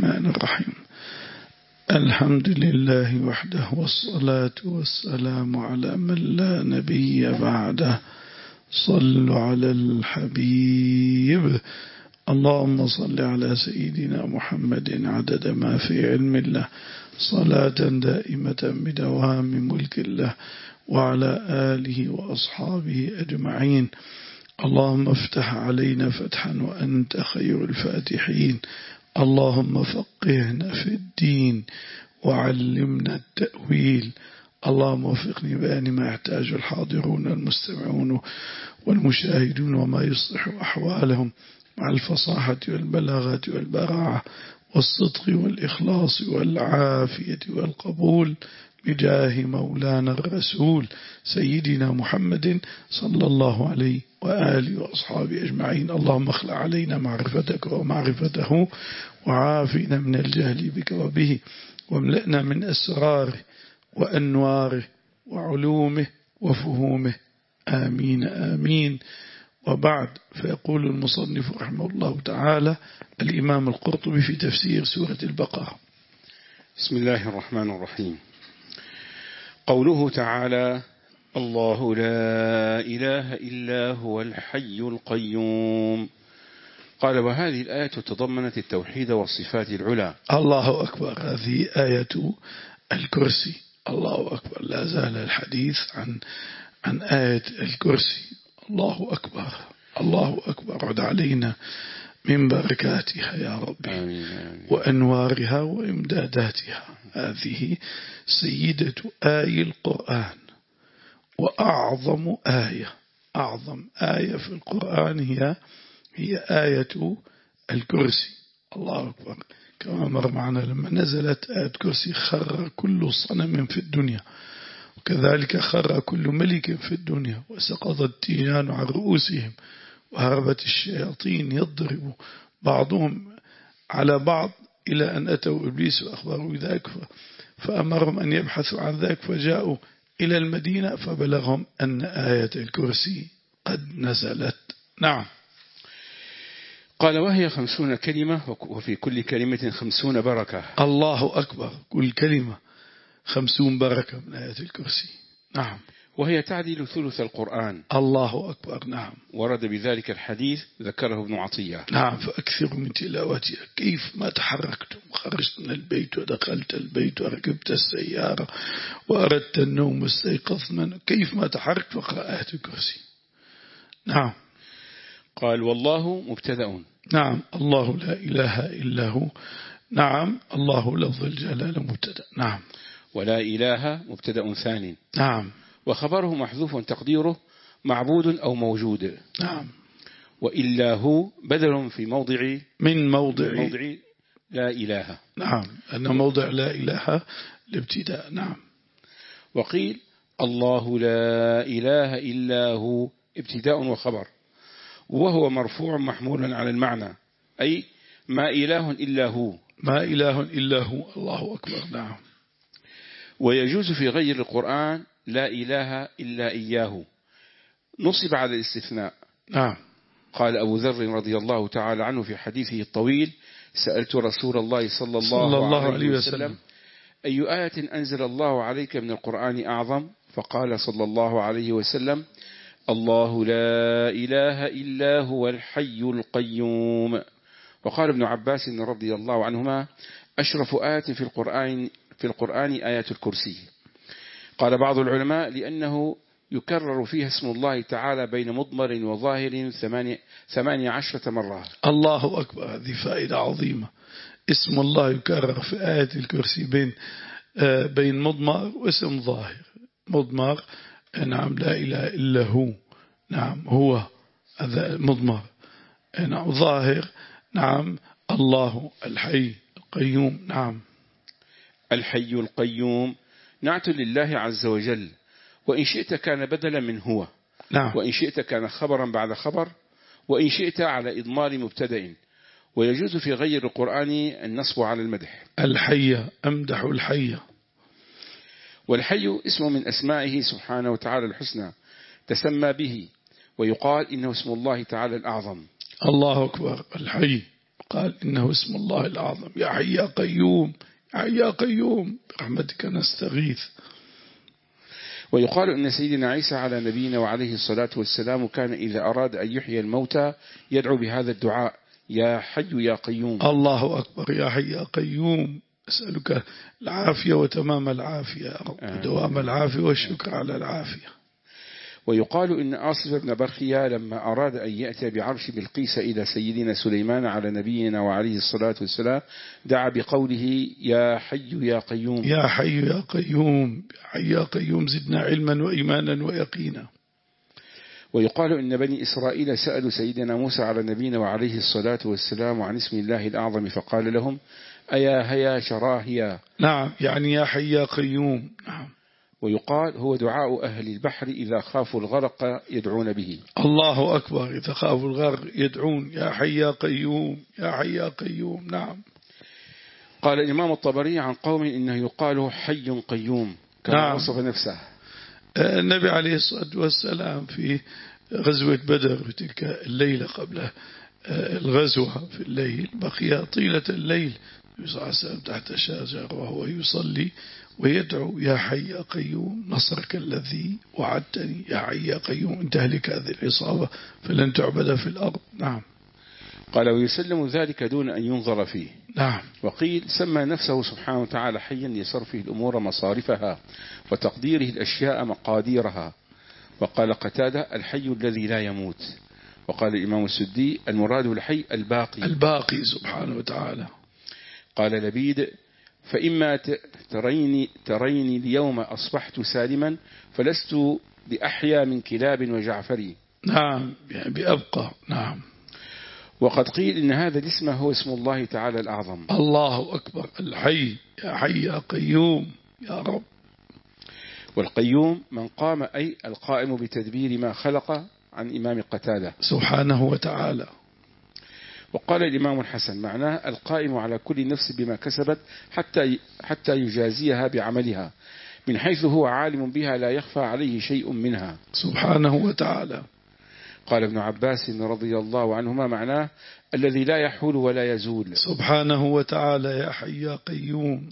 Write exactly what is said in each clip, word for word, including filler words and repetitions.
الرحمن الرحيم. الحمد لله وحده، والصلاة والسلام على من لا نبي بعده. صلوا على الحبيب. اللهم صل على سيدنا محمد عدد ما في علم الله، صلاة دائمة بدوام ملك الله، وعلى آله وأصحابه أجمعين. اللهم افتح علينا فتحا وأنت خير الفاتحين. اللهم فقهنا في الدين وعلمنا التأويل. اللهم وفقني بأن ما يحتاج الحاضرون المستمعون والمشاهدون وما يصلح أحوالهم مع الفصاحة والبلاغة والبراعة والصدق والإخلاص والعافية والقبول، بجاه مولانا الرسول سيدنا محمد صلى الله عليه وآله وأصحابه أجمعين. اللهم اخلع علينا معرفتك ومعرفته، وعافنا من الجهل بك وبه، واملأنا من أسراره وأنواره وعلومه وفهومه. آمين آمين. وبعد، فيقول المصنف رحمه الله تعالى الإمام القرطبي في تفسير سورة البقرة: بسم الله الرحمن الرحيم. قوله تعالى: الله لا إله إلا هو الحي القيوم. قال: وهذه الآية تضمنت التوحيد والصفات العلى. الله أكبر. هذه آية الكرسي. الله أكبر. لا زال الحديث عن عن آية الكرسي. الله أكبر الله أكبر. عد علينا من بركاتها يا رب، آمين آمين. وأنوارها وإمداداتها. هذه سيدة آي القرآن، وأعظم آية أعظم آية في القرآن هي هي آية الكرسي. الله أكبر. كما مر معنا لما نزلت آية الكرسي خر كل صنم في الدنيا، وكذلك خر كل ملك في الدنيا، وسقط التيجان عن رؤوسهم، وهربت الشياطين يضرب بعضهم على بعض، إلى أن أتوا إبليس وأخبروا ذلك فأمرهم أن يبحثوا عن ذلك، فجاءوا إلى المدينة فبلغهم أن آية الكرسي قد نزلت. نعم. قال: وهي خمسون كلمة، وفي كل كلمة خمسون بركة. الله أكبر. كل كلمة خمسون بركة من آية الكرسي. نعم. وهي تعدل ثلث القرآن. الله أكبر. نعم. ورد بذلك الحديث ذكره ابن عطية. نعم. فأكثر من تلاوتها. كيف ما تحركتم، خرجت من البيت ودخلت البيت وركبت السيارة وأردت النوم واستيقظت منه، كيف ما تحركت فقرأ آية الكرسي. نعم. قال: والله مبتدأ. نعم. الله لا إله إلا هو. نعم. الله لفظ الجلالة مبتدأ. نعم. ولا إله مبتدأ ثاني. نعم. وخبره محذوف تقديره معبود أو موجود. نعم. وإلا هو بدل في موضع من موضع, موضع لا إله. نعم. أن موضع لا إله الابتداء. نعم. وقيل: الله لا إله إلا هو ابتداء وخبر، وهو مرفوع محمول على المعنى، أي ما إله إلا هو. ما إله إلا هو. الله أكبر. نعم. ويجوز في غير القرآن لا إله إلا إياه، نصب على الاستثناء. نعم. قال أبو ذر رضي الله تعالى عنه في حديثه الطويل: سألت رسول الله صلى الله, صلى الله عليه وسلم: أي آية أنزل الله عليك من القرآن أعظم؟ فقال صلى الله عليه وسلم: الله لا إله إلا هو الحي القيوم. وقال ابن عباس رضي الله عنهما: أشرف آية في القرآن في القرآن آية الكرسي. قال بعض العلماء: لأنه يكرر فيها اسم الله تعالى بين مضمر وظاهر ثمانية عشرة مرة. الله أكبر. هذه فائدة عظيمة. اسم الله يكرر في آية الكرسي بين بين مضمر واسم ظاهر. مضمر نعم لا إله إلا هو، نعم هو هذا مضمر. نعم ظاهر نعم الله الحي القيوم. نعم. الحي القيوم نعت لله عز وجل، وإن شئت كان بدلا من هو. نعم. وإن شئت كان خبرا بعد خبر، وإن شئت على إضمار مبتدأ. ويجوز في غير القرآن النصب على المدح. الحية أمدح الحية. والحي اسم من أسمائه سبحانه وتعالى الحسنى تسمى به، ويقال إنه اسم الله تعالى الأعظم. الله أكبر. الحي. قال إنه اسم الله الأعظم، يا حي يا قيوم، يا حي يا قيوم برحمتك نستغيث. ويقال أن سيدنا عيسى على نبينا وعليه الصلاة والسلام كان إذا أراد أن يحيي الموتى يدعو بهذا الدعاء، يا حي يا قيوم. الله أكبر، يا حي يا قيوم، أسألك العافية وتمام العافية يا رب، آه. دوام العافية والشكر على العافية. ويقال إن آصف بن برخيا لما أراد أن يأتي بعرش بلقيس إلى سيدنا سليمان على نبينا وعليه الصلاة والسلام دعا بقوله يا حي يا قيوم، يا حي يا قيوم، يا حي يا قيوم، زدنا علما وإيمانا ويقينا. ويقال إن بني إسرائيل سألوا سيدنا موسى على نبينا وعليه الصلاة والسلام عن اسم الله الأعظم فقال لهم أيا هيا شراهيا. نعم، يعني يا حي يا قيوم. نعم. ويقال هو دعاء أهل البحر إذا خافوا الغرق يدعون به. الله أكبر، إذا خافوا الغرق يدعون يا حي يا قيوم، يا حي يا قيوم. نعم. قال الإمام الطبري عن قوم إنه يقال حي قيوم كما نعم. وصف نفسه النبي عليه الصلاة والسلام في غزوة بدر في تلك الليلة قبل الغزوة في الليل بقي طيلة الليل صلى الله عليه وسلم تحت شجرة وهو يصلي ويدعو يا حي يا قيوم نصرك الذي وعدتني، يا حي يا قيوم إن تهلك هذه العصابة فلن تعبد في الأرض. نعم. قال ويسلم ذلك دون أن ينظر فيه. نعم. وقيل سمى نفسه سبحانه وتعالى حيا لصرفه الأمور مصارفها وتقديره الأشياء مقاديرها. وقال قتادة الحي الذي لا يموت. وقال الإمام السدي المراد الحي الباقي الباقي سبحانه وتعالى. قال لبيد فإما تريني, تريني اليوم أصبحت سالما فلست بأحيا من كلاب وجعفري. نعم يعني بأبقى. نعم. وقد قيل إن هذا الاسم هو اسم الله تعالى الأعظم. الله أكبر، الحي يا حي يا قيوم يا رب. والقيوم من قام أي القائم بتدبير ما خلق عن إمام قتادة سبحانه وتعالى. وقال الإمام الحسن معناه القائم على كل نفس بما كسبت حتى حتى يجازيها بعملها من حيث هو عالم بها لا يخفى عليه شيء منها سبحانه وتعالى. قال ابن عباس رضي الله عنهما معناه الذي لا يحول ولا يزول سبحانه وتعالى يا حي يا قيوم.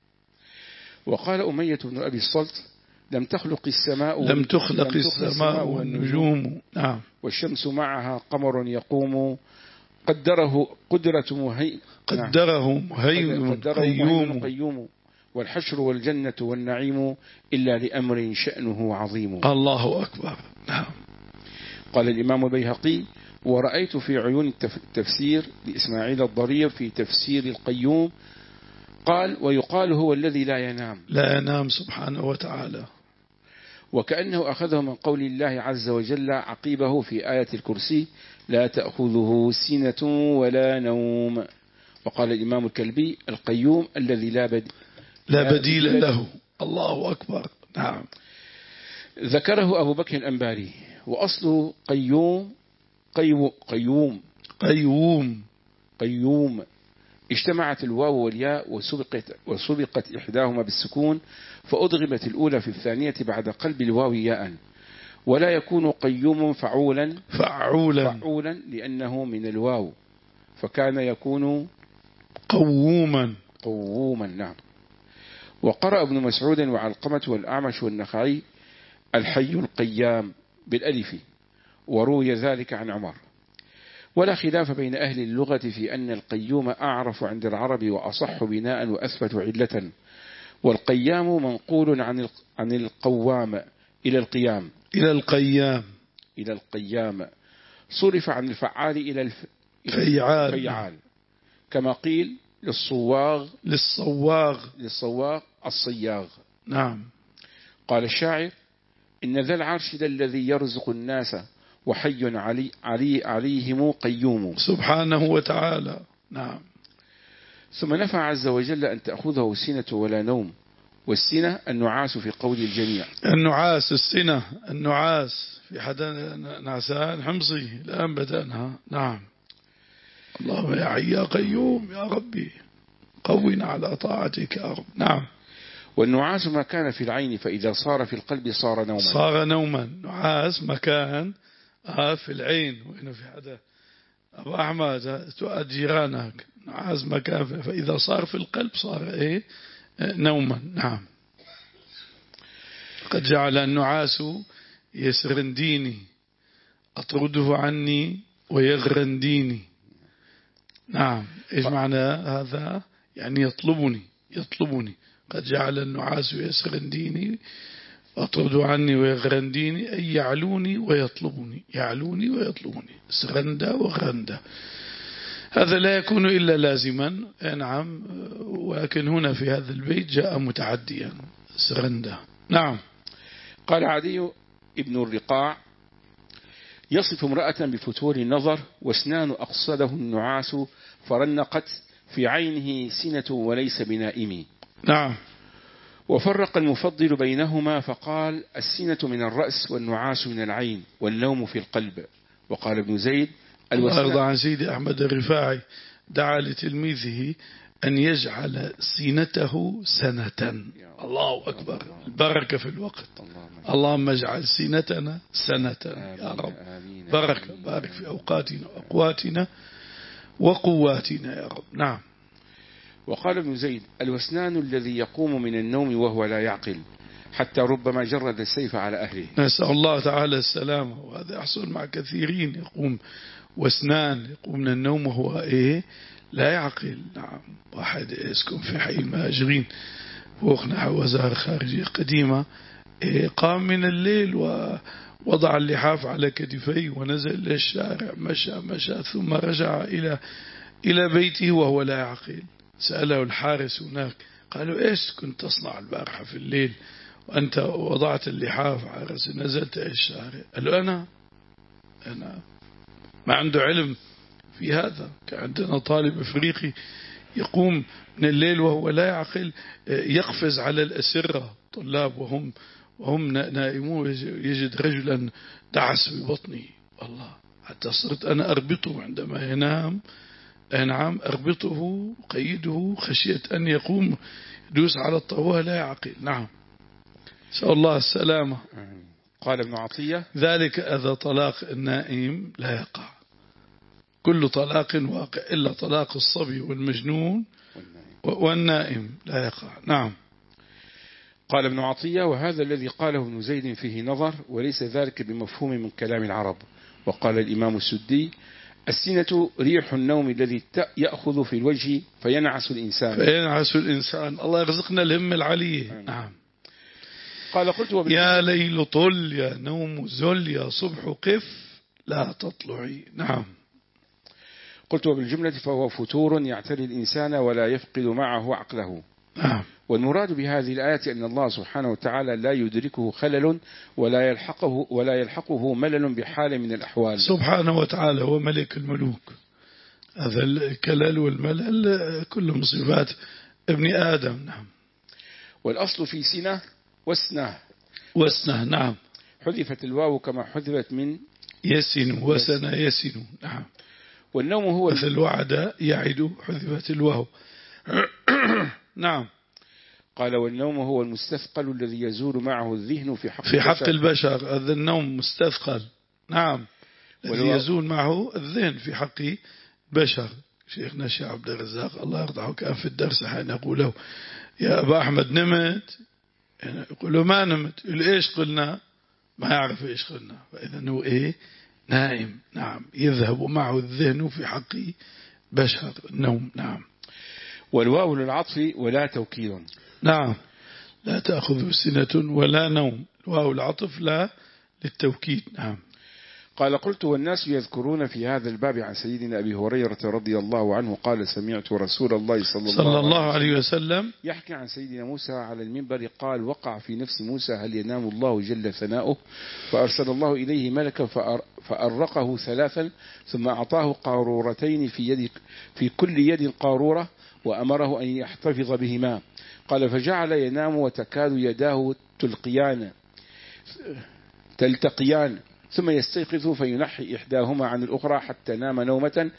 وقال أمية بن أبي الصلت لم تخلق السماء لم تخلق السماء والنجوم. نعم. والشمس معها قمر يقوم قدره قدرة مهي قدره مهيمن قيوم. قيوم والحشر والجنة والنعيم إلا لأمر شأنه عظيم. الله أكبر. نعم. قال الإمام البيهقي ورأيت في عيون التفسير لإسماعيل الضرير في تفسير القيوم قال ويقال هو الذي لا ينام. لا ينام سبحانه وتعالى. وكأنه أخذه من قول الله عز وجل عقيبه في آية الكرسي لا تأخذه سنة ولا نوم. وقال الإمام الكلبي القيوم الذي لا, بد... لا بديل لا له. الله أكبر. نعم. ذكره أبو بكر الأنباري وأصله قيوم قيوم قيوم قيوم قيوم اجتمعت الواو والياء وسبقت, وسبقت إحداهما بالسكون فأضغمت الأولى في الثانية بعد قلب الواو ياء ولا يكون قيوم فعولا فعولا فعولا لأنه من الواو فكان يكون قووما قووما. نعم. وقرأ ابن مسعود وعلقمة والأعمش والنخعي الحي القيام بالألف وروي ذلك عن عمر. ولا خلاف بين أهل اللغة في أن القيوم أعرف عند العرب وأصح بناء وأثبت علة. والقيام منقول عن عن القوام إلى القيام إلى القيام إلى القيام صرف عن الفعال إلى الف... الفيعال. الفيعال كما قيل للصواغ للصواغ للصواغ الصياغ. نعم. قال الشاعر إن ذا العرش ذا الذي يرزق الناس وحي علي علي عليهم قيوم سبحانه وتعالى. نعم. ثم نفى عز وجل أن تأخذه سنة ولا نوم. والسنة النعاس في قول الجميع. النعاس السنة النعاس في حدا نعسان حمصي الآن بدأنها. نعم. اللهم يا حي يا قيوم يا ربي قونا على طاعتك يا رب. نعم. والنعاس ما كان في العين فإذا صار في القلب صار نوما. صار نوما. نعاس مكان آه في العين وإنه في حدا أبو أحمد تؤد جيرانك نعاس مكان، فإذا صار في القلب صار إيه نوما. نعم. قد جعل النعاس يسرنديني أطرده عني ويغرنديني. نعم. إيش معنى هذا؟ يعني يطلبني يطلبني. قد جعل النعاس يسرنديني أطرده عني ويغرنديني، أي يعلوني ويطلبني، يعلوني ويطلبني، سرندا وغرندا. هذا لا يكون إلا لازما. نعم. ولكن هنا في هذا البيت جاء متعديا سرندا. نعم. قال عدي ابن الرقاع يصف امرأة بفتور النظر واسنان أقصده النعاس فرنقت في عينه سنة وليس بنائم. نعم. وفرق المفضل بينهما فقال السنة من الرأس والنعاس من العين والنوم في القلب. وقال ابن زيد الوسنان عن سيدي أحمد الرفاعي دعا لتلميذه أن يجعل سينته سنة. الله أكبر، البركة في الوقت. اللهم اجعل سينتنا سنة يا رب. بركة، بارك في أوقاتنا وأقواتنا وقواتنا يا رب. نعم. وقال ابن زيد الوسنان الذي يقوم من النوم وهو لا يعقل حتى ربما جرد السيف على أهله. نسأل الله تعالى السلامة. وهذا يحصل مع كثيرين، يقوم وسنان يقوم من النوم وهو إيه لا يعقل. نعم. واحد يسكن في حي المهاجرين فوق نحو وزارة خارجية قديمة، إيه قام من الليل ووضع اللحاف على كتفيه ونزل للشارع، مشى مشى ثم رجع إلى إلى بيته وهو لا يعقل. سأله الحارس هناك قالوا إيش كنت تصنع البارحة في الليل وأنت وضعت اللحاف على رأسي نزلت الشارع؟ قال له أنا أنا ما عنده علم في هذا. كان عندنا طالب أفريقي يقوم من الليل وهو لا يعقل، يقفز على الأسرة طلاب وهم وهم نائمون، يجد رجلا دعس ببطنه. الله، حتى صرت أنا أربطه عندما ينام. نعم. أربطه قيده خشية أن يقوم يدوس على الطاولة لا يعقل. نعم. سأل الله السلامة. قال ابن عطية ذلك إذا طلاق النائم لا يقع. كل طلاق واقع إلا طلاق الصبي والمجنون والنائم لا يقع. نعم. قال ابن عطية وهذا الذي قاله ابن زيد فيه نظر وليس ذلك بمفهوم من كلام العرب. وقال الإمام السدي السنة ريح النوم الذي يأخذ في الوجه فينعس الإنسان فينعس الإنسان. الله يرزقنا الهم العليه. نعم. قال قلت يا ليل طل يا نوم زل يا صبح قف لا تطلعي. نعم. قلت وبالجملة فهو فتور يعتري الإنسان ولا يفقد معه عقله. نعم. والمراد بهذه الآية أن الله سبحانه وتعالى لا يدركه خلل ولا يلحقه ولا يلحقه ملل بحال من الأحوال. سبحانه وتعالى هو ملك الملوك. هذا الكلل والملل كل صفات ابن آدم. نعم. والأصل في سنة وسنة وسنة. نعم. حذفت الواو كما حذفت من يسن وسن يسن. نعم. والنوم هو مثل وعد يعد حذفت الواو. نعم. قال والنوم هو المستثقل الذي يزول معه الذهن في حق في حق البشر. هذا النوم مستثقل. نعم. الذي يزول معه الذهن في حق بشر. شيخنا الشيخ عبد الرزاق الله يرضاه كان في الدرس حين يقول له يا أبا أحمد نمت؟ يعني يقول له ما نمت. يقول إيش قلنا؟ ما يعرف إيش قلنا. فإذا هو إيه نائم. نعم. يذهب معه الذهن في حق بشر النوم. نعم. والواو للعطف ولا توكيد. نعم. لا تأخذ سنة ولا نوم. الواو العطف لا للتوكيد. نعم. قال قلت والناس يذكرون في هذا الباب عن سيدنا أبي هريرة رضي الله عنه قال سمعت رسول الله صلى الله, صلى الله عليه وسلم يحكي عن سيدنا موسى على المنبر قال وقع في نفس موسى هل ينام الله جل ثناؤه فأرسل الله إليه ملكا فأرقه ثلاثا ثم أعطاه قارورتين في, يد في كل يد قارورة وأمره أن يحتفظ بهما. قال فجعل ينام وتكاد يداه تلقيان تلتقيان ثم يستيقظ فينحي إحداهما عن الأخرى حتى نام نومة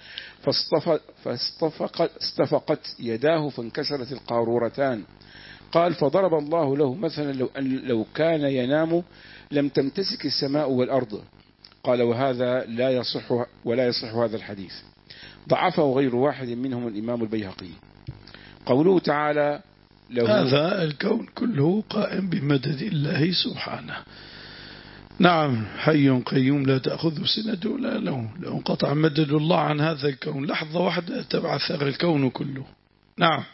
فاستفقت يداه فانكسرت القارورتان. قال فضرب الله له مثلا لو, أن لو كان ينام لم تمتسك السماء والأرض قال وهذا لا يصح ولا يصح هذا الحديث، ضعفه غير واحد منهم الإمام البيهقي. قوله تعالى له هذا الكون كله قائم بمدد الله سبحانه. نعم، حي قيوم لا تأخذه سنة ولا نوم، لو انقطع مدد الله عن هذا الكون لحظة واحدة تبعثر الكون كله. نعم.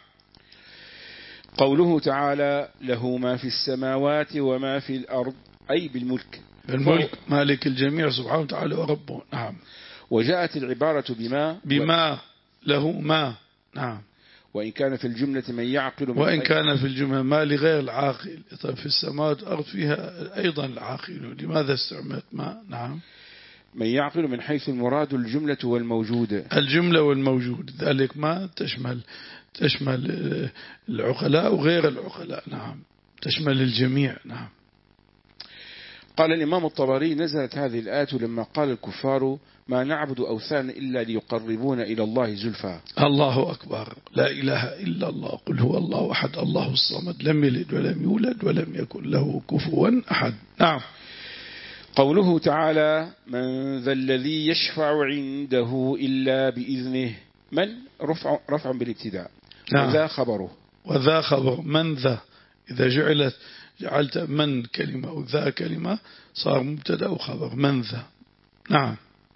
قوله تعالى له ما في السماوات وما في الأرض، أي بالملك، بالملك مالك الجميع سبحانه وتعالى وربه. نعم. وجاءت العبارة بما بما و... له ما. نعم. وإن كان في الجملة من يعقل من وإن كان في الجملة ما لغير العاقل. طيب في السماوات والأرض فيها أيضا العاقل، لماذا استعملت ما؟ نعم. من يعقل من حيث المراد الجملة والموجود، الجملة والموجود، ذلك ما تشمل تشمل العقلاء وغير العقلاء. نعم، تشمل الجميع. نعم. قال الإمام الطبري نزلت هذه الآية لما قال الكفار ما نعبد أوثانا إلا ليقربونا إلى الله زلفى. الله أكبر، لا إله إلا الله، قل هو الله أحد الله الصمد لم يلد ولم يولد ولم يكن له كفوا أحد. نعم. قوله تعالى من ذا الذي يشفع عنده إلا بإذنه، من رفع, رفع بالابتداء. نعم. وذا خبره، وذا خبر من ذا، إذا جعلت جعلت من كلمة وذا كلمة صار مبتدأ وخبر من ذا. نعم.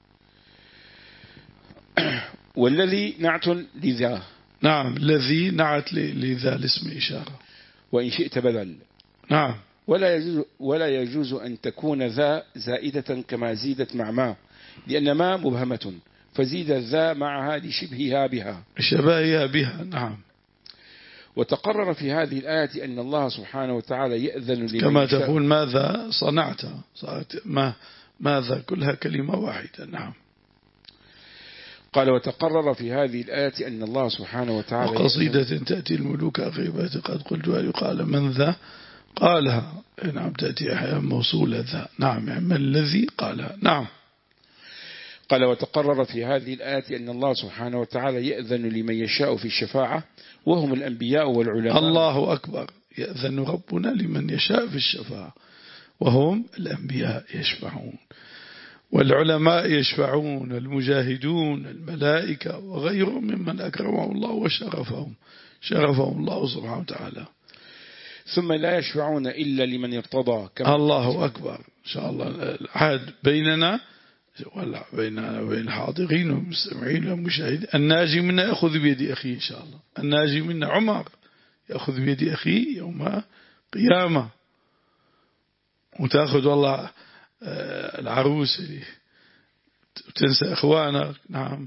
والذي نعت لذا. نعم، الذي نعت لذا الاسم إشارة. وإن شئت بدل. نعم. ولا يجوز, ولا يجوز أن تكون ذا زائدة كما زيدت مع ما، لأن ما مبهمة فزيد ذا معها لشبهها بها شبهها بها. نعم. وتقرر في هذه الآية أن الله سبحانه وتعالى يأذن لمن كما تقول ماذا صنعت، صارت ما ماذا كلها كلمة واحدة. نعم. قال وتقرر في هذه الآية أن الله سبحانه وتعالى وقصيدة تأتي الملوك غيبات قد قلتها يقال من ذا قالها. نعم، تأتي أحيانا موصولة ذا. نعم، من الذي قالها. نعم. قال وتقرر في هذه الآية أن الله سبحانه وتعالى يأذن لمن يشاء في الشفاعة وهم الأنبياء والعلماء. الله أكبر، يأذن ربنا لمن يشاء في الشفاعة وهم الأنبياء يشفعون والعلماء يشفعون، المجاهدون، الملائكة وغيرهم ممن أكرمهم الله وشرفهم شرفهم الله سبحانه وتعالى. ثم لا يشفعون إلا لمن ارتضى. كما الله أكبر. إن شاء الله العهد بيننا ولا بيننا وبين الحاضرين والمستمعين والمشاهدين، الناجي منا يأخذ بيد أخيه إن شاء الله. الناجي منا عمر يأخذ بيد أخيه يوم قيامة، وتأخذ والله العروس اللي تنسى إخوانك. نعم.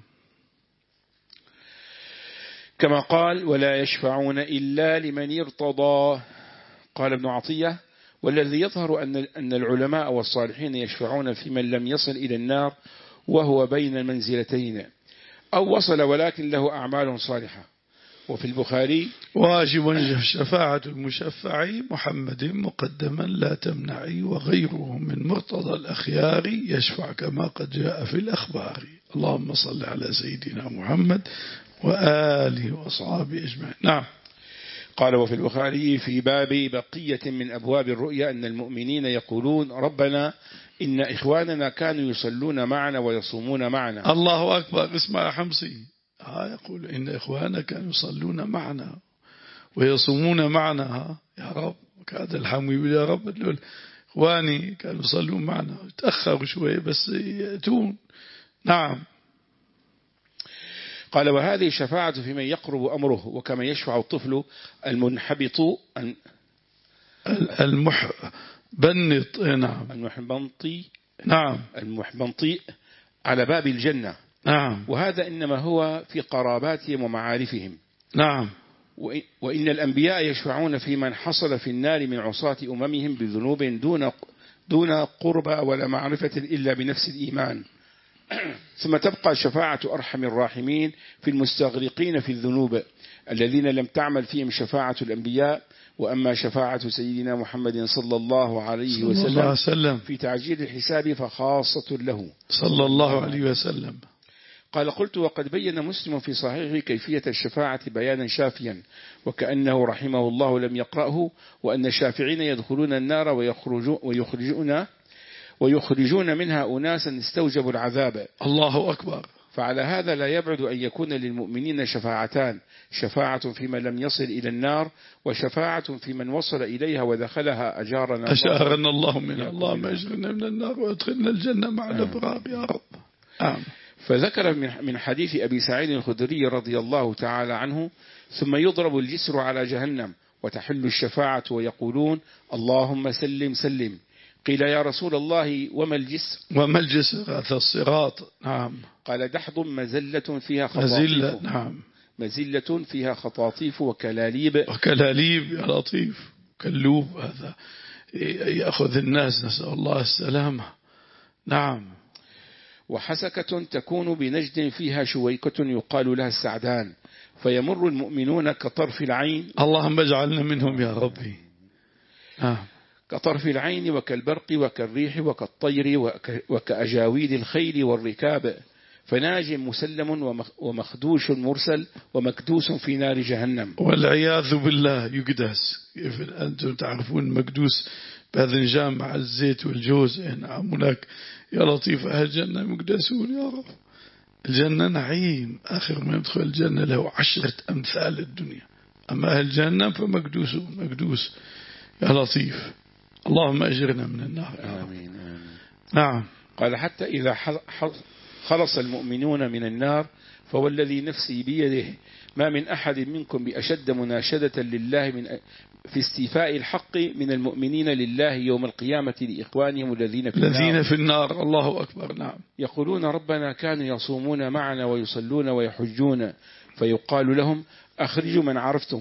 كما قال ولا يشفعون إلا لمن ارتضى. قال ابن عطية والذي يظهر أن أن العلماء والصالحين يشفعون في من لم يصل إلى النار وهو بين المنزلتين، أو وصل ولكن له أعمال صالحة. وفي البخاري واجب شفاعة المشفع محمد مقدما لا تمنعي، وغيره من مرتضى الأخيار يشفع كما قد جاء في الأخبار. اللهم صل على سيدنا محمد وآله وأصحابه أجمعين. نعم. قال وفي البخاري في باب بقية من أبواب الرؤيا أن المؤمنين يقولون ربنا إن إخواننا كانوا يصلون معنا ويصومون معنا. الله أكبر. اسمع حمصي، ها يقول إن إخواننا كانوا يصلون معنا ويصومون معنا. يا رب كاد الحمي يا رب إخواني كانوا يصلون معنا، تأخروا شوية بس يأتون. نعم. قال وهذه الشفاعة في من يقرب أمره، وكما يشفع الطفل المنحبط المحبنط. نعم. المحبنطي. نعم. المحبنطي على باب الجنة. نعم. وهذا إنما هو في قراباتهم ومعارفهم. نعم. وإن الأنبياء يشفعون في من حصل في النار من عصاة أممهم بذنوب دون دون قربى ولا معرفة إلا بنفس الإيمان. ثم تبقى شفاعة أرحم الراحمين في المستغرقين في الذنوب الذين لم تعمل فيهم شفاعة الأنبياء. وأما شفاعة سيدنا محمد صلى الله عليه وسلم في تعجيل الحساب فخاصة له صلى الله عليه وسلم. قال قلت وقد بين مسلم في صحيحه كيفية الشفاعة بيانا شافيا، وكأنه رحمه الله لم يقرأه، وأن الشافعين يدخلون النار ويخرجون ويخرجون منها أناسا استوجبوا العذاب. الله أكبر. فعلى هذا لا يبعد أن يكون للمؤمنين شفاعتان، شفاعة في من لم يصل إلى النار، وشفاعة في من وصل إليها ودخلها أجارنا أشارنا الله منها. اللهم أجرنا من النار وأدخلنا الجنة مع الأبرار يا رب. آمين. فذكر من حديث أبي سعيد الخدري رضي الله تعالى عنه: ثم يضرب الجسر على جهنم وتحل الشفاعة ويقولون اللهم سلم سلم. قيل يا رسول الله وما الجسر؟ وما الجسر؟ هذا الصراط. نعم. قال دحض مزلة فيها خطاطيف. مزلة. نعم. مزلة فيها خطاطيف وكلاليب. وكلاليب يا لطيف. كلوب هذا يأخذ الناس، نسأل الله السلامة. نعم. وحسكة تكون بنجد فيها شويكة يقال لها السعدان، فيمر المؤمنون كطرف العين. اللهم اجعلنا منهم يا ربي. آه. كطرف العين وكالبرق وكالريح وكالطير وكأجاويد الخيل والركاب، فناج مسلم ومخدوش مرسل ومكدوس في نار جهنم. والعياذ بالله. يقدس. كيف أنتم تعرفون مكدوس باذنجان مع الزيت والجوز. نعم. هناك يا لطيف أهل الجنة مقدسون يا رب. الجنة نعيم، آخر ما يدخل الجنة له عشرة أمثال الدنيا، أما أهل الجنة فمقدوسون. مقدوس يا لطيف. اللهم أجرنا من النار. آمين. آمين. نعم. قال حتى إذا خلص المؤمنون من النار فوالذي نفسي بيده ما من أحد منكم بأشد مناشدة لله من في استيفاء الحق من المؤمنين لله يوم القيامة لإخوانهم الذين في النار. الذين في النار. الله أكبر. نعم. يقولون ربنا كانوا يصومون معنا ويصلون ويحجون، فيقال لهم أخرجوا من عرفتم،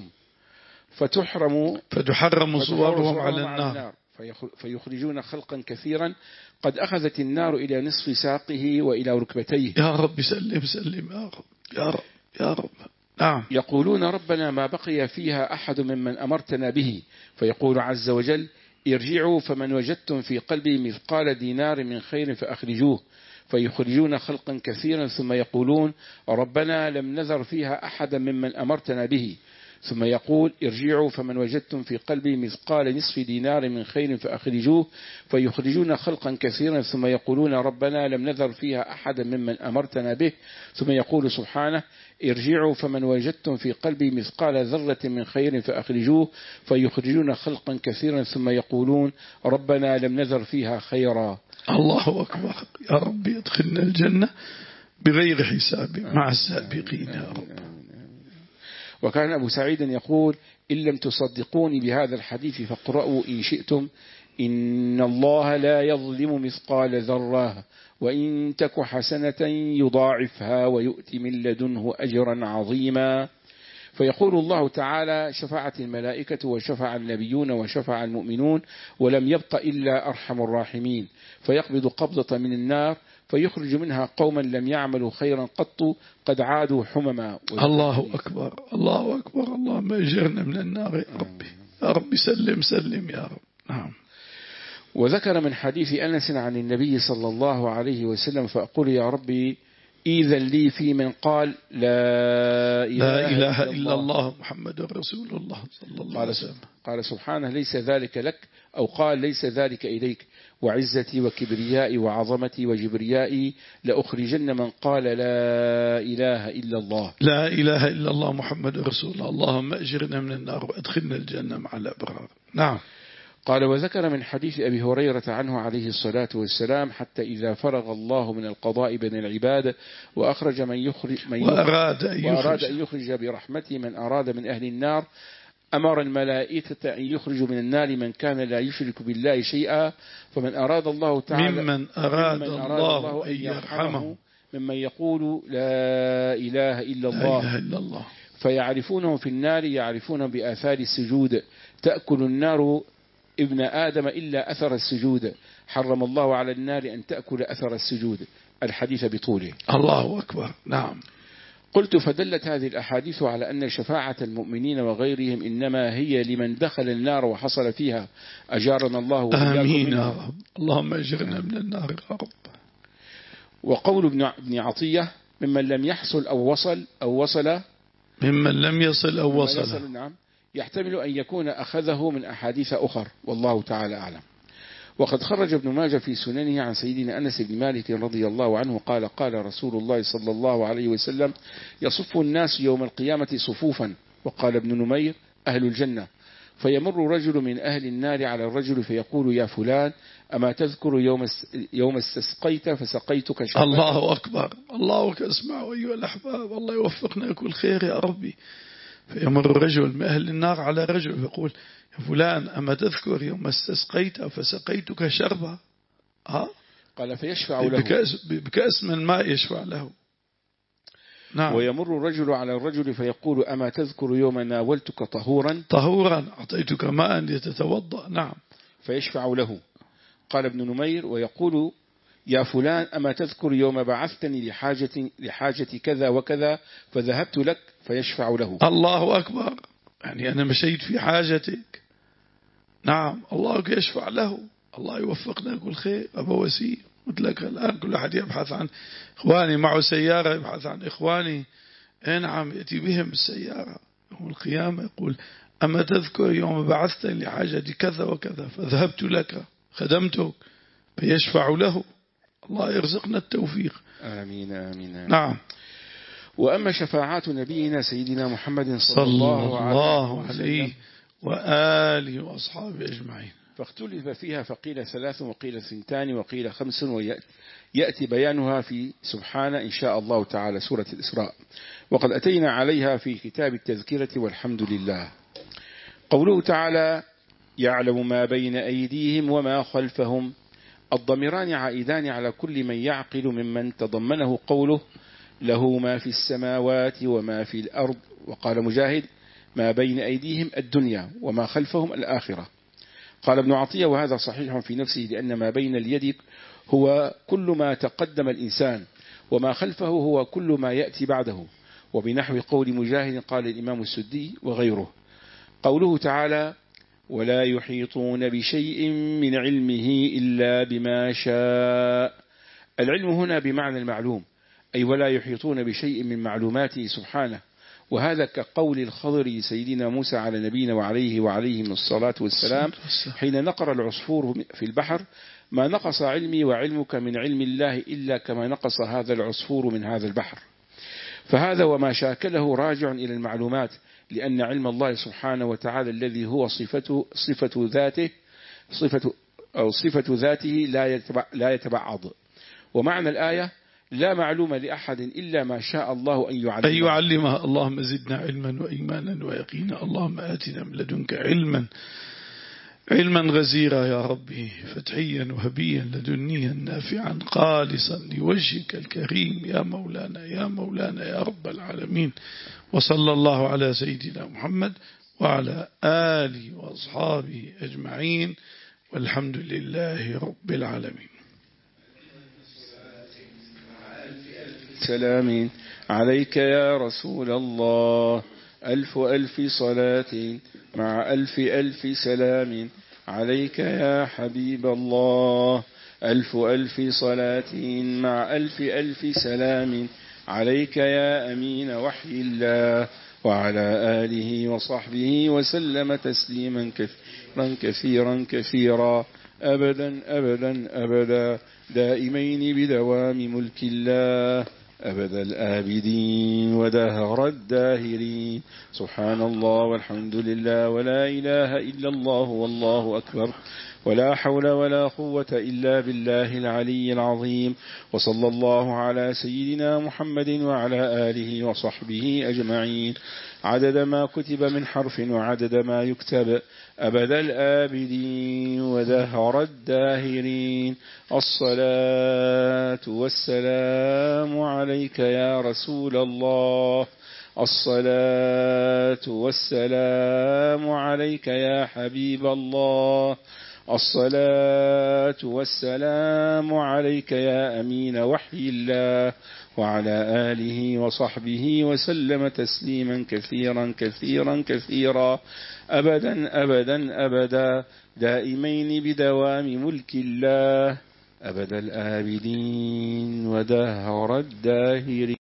فتحرموا فتحرم صورهم على النار، فيخرجون خلقا كثيرا قد أخذت النار إلى نصف ساقه وإلى ركبتيه. يا رب سلم سلم يا رب يا رب يا رب. نعم. يقولون ربنا ما بقي فيها أحد ممن أمرتنا به، فيقول عز وجل ارجعوا فمن وجدتم في قلبه مثقال دينار من خير فأخرجوه، فيخرجون خلقا كثيرا ثم يقولون ربنا لم نذر فيها أحدا ممن أمرتنا به، ثم يقول ارجعوا فمن وجدتم في قلبه مثقال نصف دينار من خير فأخرجوه، فيخرجون خلقا كثيرا ثم يقولون ربنا لم نذر فيها أحدا ممن أمرتنا به، ثم يقول سبحانه ارجعوا فمن وجدتم في قلبه مثقال ذرة من خير فأخرجوه، فيخرجون خلقا كثيرا ثم يقولون ربنا لم نذر فيها خيرا. الله أكبر. يا رب يدخلنا الجنة بغير حساب مع السابقين يا رب. وكان أبو سعيد يقول إن لم تصدقوني بهذا الحديث فاقرأوا إن شئتم إن الله لا يظلم مثقال ذرة وإن تك حسنة يضاعفها ويؤتي من لدنه أجرا عظيما. فيقول الله تعالى شفاعة الملائكة وشفع النبيون وشفع المؤمنون ولم يبق إلا أرحم الراحمين، فيقبض قبضة من النار فيخرج منها قوما لم يعملوا خيرا قط قد عادوا حمما. الله أكبر الله أكبر. اللهم أجرنا من النار يا ربي يا رب سلم سلم يا رب. نعم. وذكر من حديث أنس عن النبي صلى الله عليه وسلم فأقول يا ربي إذا لي في من قال لا إله, لا إله إلا, إلا الله محمد رسول الله صلى الله عليه وسلم. قال سبحانه ليس ذلك لك، أو قال ليس ذلك إليك، وعزتي وكبريائي وعظمتي وجبريائي لأخرجن من قال لا إله إلا الله. لا إله إلا الله محمد رسول الله. اللهم أجرنا من النار وأدخلنا الجنة مع الأبرار. نعم. قال وذكر من حديث أبي هريرة عنه عليه الصلاة والسلام حتى إذا فرغ الله من القضاء بين العباد وأخرج من يخرج من وأراد أن يخرج, وأراد أن يخرج برحمته من أراد من أهل النار أمر الملائكة أن يخرجوا من النار من كان لا يشرك بالله شيئا، فمن أراد الله تعالى ممن أراد, ممن أراد الله, الله أن يرحمه ممن يقول لا إله إلا الله, لا إله إلا الله. فيعرفونه في النار يعرفونه بآثار السجود، تأكل النار ابن آدم إلا أثر السجود، حرم الله على النار أن تأكل أثر السجود. الحديث بطوله. الله أكبر. نعم. قلت فدلت هذه الأحاديث على أن شفاعة المؤمنين وغيرهم إنما هي لمن دخل النار وحصل فيها، أجارنا الله وإياكم. آمين يا رب. اللهم أجرنا من النار يا رب. وقول ابن عطية ممن لم يحصل أو وصل أو وصل ممن لم يصل أو وصل, يصل نعم، يحتمل أن يكون أخذه من أحاديث أخر والله تعالى أعلم. وقد خرج ابن ماجه في سننه عن سيدنا أنس بن مالك رضي الله عنه قال قال رسول الله صلى الله عليه وسلم يصف الناس يوم القيامة صفوفا. وقال ابن نمير أهل الجنة، فيمر رجل من أهل النار على الرجل فيقول يا فلان أما تذكر يوم يوم استسقيت فسقيتك شربة. الله أكبر، الله أكبر. اسمعوا أيها الأحباب، الله يوفقنا كل خير يا ربي. فيمر رجل من أهل النار على رجل فيقول يا فلان أما تذكر يوم استسقيت فسقيتك شربة. ها؟ قال فيشفع له بكأس, بكأس من ماء يشفع له. نعم. ويمر الرجل على الرجل فيقول أما تذكر يوم ناولتك طهورا طهورا أعطيتك ماء لتتوضأ. نعم. فيشفع له. قال ابن نمير ويقول يا فلان أما تذكر يوم بعثتني لحاجة, لحاجة كذا وكذا فذهبت لك فيشفع له. الله أكبر، يعني أنا مشيت في حاجتك. نعم، الله يشفع له. الله يوفقنا كل خير. أبا وسيم قلت لك الآن كل أحد يبحث عن إخواني، معه سيارة يبحث عن إخواني. نعم، يأتي بهم السيارة يوم القيامة يقول أما تذكر يوم بعثتني لحاجة كذا وكذا فذهبت لك خدمتك فيشفع له. الله يرزقنا التوفيق. آمين آمين, آمين. نعم. وأما شفاعات نبينا سيدنا محمد صلى, صلى الله, الله عليه وآله وأصحابه أجمعين، فاختلف فيها فقيل ثلاث وقيل ثنتان وقيل خمس، ويأتي بيانها في سبحانه إن شاء الله تعالى سورة الإسراء. وقد أتينا عليها في كتاب التذكرة والحمد لله. قوله تعالى يعلم ما بين أيديهم وما خلفهم، الضميران عائدان على كل من يعقل ممن تضمنه قوله له ما في السماوات وما في الأرض. وقال مجاهد ما بين أيديهم الدنيا وما خلفهم الآخرة. قال ابن عطية وهذا صحيح في نفسه، لأن ما بين اليد هو كل ما تقدم الإنسان وما خلفه هو كل ما يأتي بعده. وبنحو قول مجاهد قال الإمام السدي وغيره. قوله تعالى ولا يحيطون بشيء من علمه إلا بما شاء، العلم هنا بمعنى المعلوم، أي ولا يحيطون بشيء من معلوماته سبحانه. وهذا كقول الخضر سيدنا موسى على نبينا وعليه وعليهم الصلاة والسلام حين نقر العصفور في البحر ما نقص علمي وعلمك من علم الله إلا كما نقص هذا العصفور من هذا البحر. فهذا وما شاكله راجع إلى المعلومات، لأن علم الله سبحانه وتعالى الذي هو صفته صفة ذاته صفة أو صفة ذاته لا يتبع لا يتبعض. ومعنى الآية لا معلوم لأحد إلا ما شاء الله أن يعلمه. أن يعلمها. اللهم زدنا علما وإيمانا ويقينا. اللهم آتنا من لدنك علما علما غزيرا يا ربي، فتحيا وهبيا لدنيا نافعا خالصا لوجهك الكريم يا مولانا يا مولانا يا رب العالمين. وصلى الله على سيدنا محمد وعلى آله وأصحابه أجمعين، والحمد لله رب العالمين. سلام عليك يا رسول الله، ألف ألف صلاة مع ألف ألف سلام عليك يا حبيب الله، ألف ألف صلاة مع ألف ألف سلام عليك يا أمين وحي الله، وعلى آله وصحبه وسلم تسليما كثيرا كثيرا كثيرا أبدا أبدا أبدا دائمين بدوام ملك الله أبد الآبدين ودهر الداهرين. سبحان الله والحمد لله ولا إله إلا الله والله أكبر، ولا حول ولا قوة إلا بالله العلي العظيم. وصلى الله على سيدنا محمد وعلى آله وصحبه أجمعين، عدد ما كتب من حرف وعدد ما يكتب، أبد الآبدين ودهر الداهرين. الصلاة والسلام عليك يا رسول الله، الصلاة والسلام عليك يا حبيب الله، الصلاة والسلام عليك يا أمين وحي الله، وعلى آله وصحبه وسلم تسليما كثيرا كثيرا كثيرا أبدا أبدا أبدا دائمين بدوام ملك الله أبد الآبدين ودهر الداهرين.